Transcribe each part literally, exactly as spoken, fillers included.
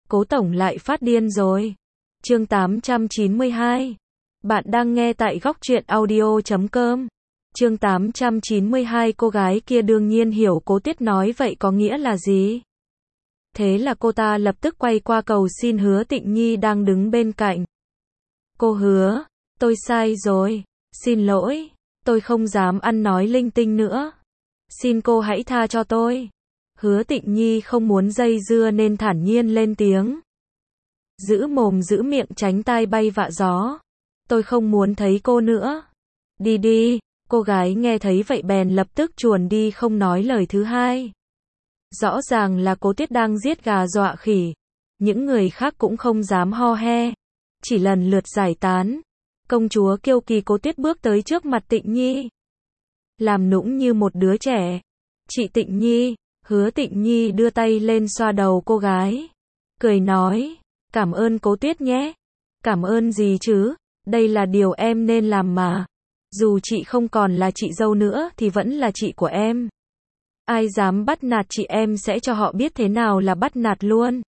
Cố tổng lại phát điên rồi. Chương tám trăm chín mươi hai. Bạn đang nghe tại góc truyện audio chấm com. Chương tám trăm chín mươi hai. Cô gái kia đương nhiên hiểu Cố Tuyết nói vậy có nghĩa là gì. Thế là cô ta lập tức quay qua cầu xin Hứa Tịnh Nhi đang đứng bên cạnh. Cô Hứa, tôi sai rồi. Xin lỗi, tôi không dám ăn nói linh tinh nữa. Xin cô hãy tha cho tôi. Hứa Tịnh Nhi không muốn dây dưa nên thản nhiên lên tiếng. Giữ mồm giữ miệng tránh tai bay vạ gió. Tôi không muốn thấy cô nữa. Đi đi, cô gái nghe thấy vậy bèn lập tức chuồn đi không nói lời thứ hai. Rõ ràng là Cố Tuyết đang giết gà dọa khỉ. Những người khác cũng không dám ho he. Chỉ lần lượt giải tán. Công chúa kiêu kỳ Cố Tuyết bước tới trước mặt Tịnh Nhi. Làm nũng như một đứa trẻ. Chị Tịnh Nhi. Hứa Tịnh Nhi đưa tay lên xoa đầu cô gái. Cười nói. Cảm ơn Cố Tuyết nhé. Cảm ơn gì chứ. Đây là điều em nên làm mà. Dù chị không còn là chị dâu nữa thì vẫn là chị của em. Ai dám bắt nạt chị em sẽ cho họ biết thế nào là bắt nạt luôn.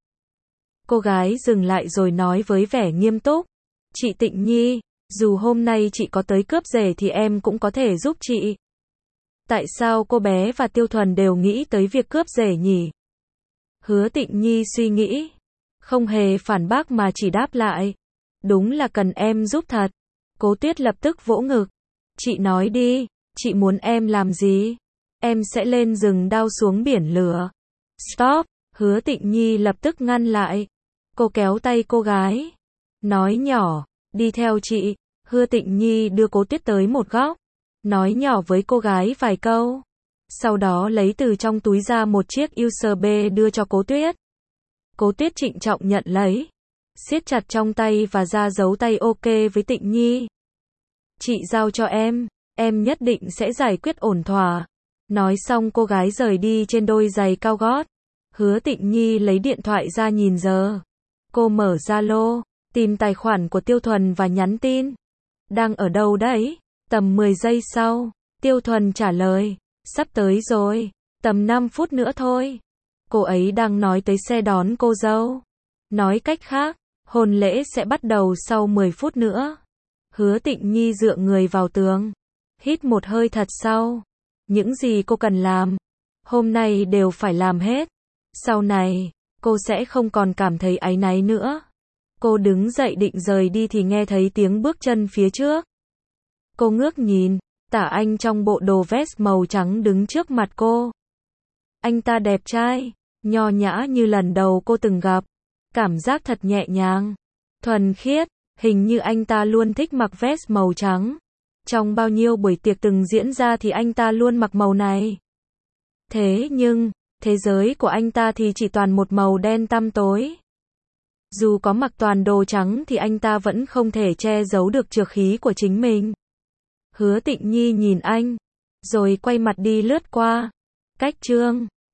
Cô gái dừng lại rồi nói với vẻ nghiêm túc. Chị Tịnh Nhi, dù hôm nay chị có tới cướp rể thì em cũng có thể giúp chị. Tại sao cô bé và Tiêu Thuần đều nghĩ tới việc cướp rể nhỉ? Hứa Tịnh Nhi suy nghĩ. Không hề phản bác mà chỉ đáp lại. Đúng là cần em giúp thật. Cố Tuyết lập tức vỗ ngực. Chị nói đi, chị muốn em làm gì? Em sẽ lên rừng đao xuống biển lửa. Stop, Hứa Tịnh Nhi lập tức ngăn lại. Cô kéo tay cô gái. Nói nhỏ, đi theo chị. Hứa Tịnh Nhi đưa Cố Tuyết tới một góc. Nói nhỏ với cô gái vài câu. Sau đó lấy từ trong túi ra một chiếc u ét bê đưa cho Cố Tuyết. Cố Tuyết trịnh trọng nhận lấy. Siết chặt trong tay và ra dấu tay ok với Tịnh Nhi. Chị giao cho em, em nhất định sẽ giải quyết ổn thỏa. Nói xong cô gái rời đi trên đôi giày cao gót. Hứa Tịnh Nhi lấy điện thoại ra nhìn giờ. Cô mở Zalo, tìm tài khoản của Tiêu Thuần và nhắn tin. Đang ở đâu đấy? Tầm mười giây sau, Tiêu Thuần trả lời. Sắp tới rồi, tầm năm phút nữa thôi. Cô ấy đang nói tới xe đón cô dâu. Nói cách khác, hôn lễ sẽ bắt đầu sau mười phút nữa. Hứa Tịnh Nhi dựa người vào tường. Hít một hơi thật sâu. Những gì cô cần làm, hôm nay đều phải làm hết. Sau này, cô sẽ không còn cảm thấy áy náy nữa. Cô đứng dậy định rời đi thì nghe thấy tiếng bước chân phía trước. Cô ngước nhìn, Tả Anh trong bộ đồ vest màu trắng đứng trước mặt cô. Anh ta đẹp trai, nho nhã như lần đầu cô từng gặp. Cảm giác thật nhẹ nhàng, thuần khiết, hình như anh ta luôn thích mặc vest màu trắng. Trong bao nhiêu buổi tiệc từng diễn ra thì anh ta luôn mặc màu này. Thế nhưng, thế giới của anh ta thì chỉ toàn một màu đen tăm tối. Dù có mặc toàn đồ trắng thì anh ta vẫn không thể che giấu được trược khí của chính mình. Hứa Tịnh Nhi nhìn anh, rồi quay mặt đi lướt qua. Cách chương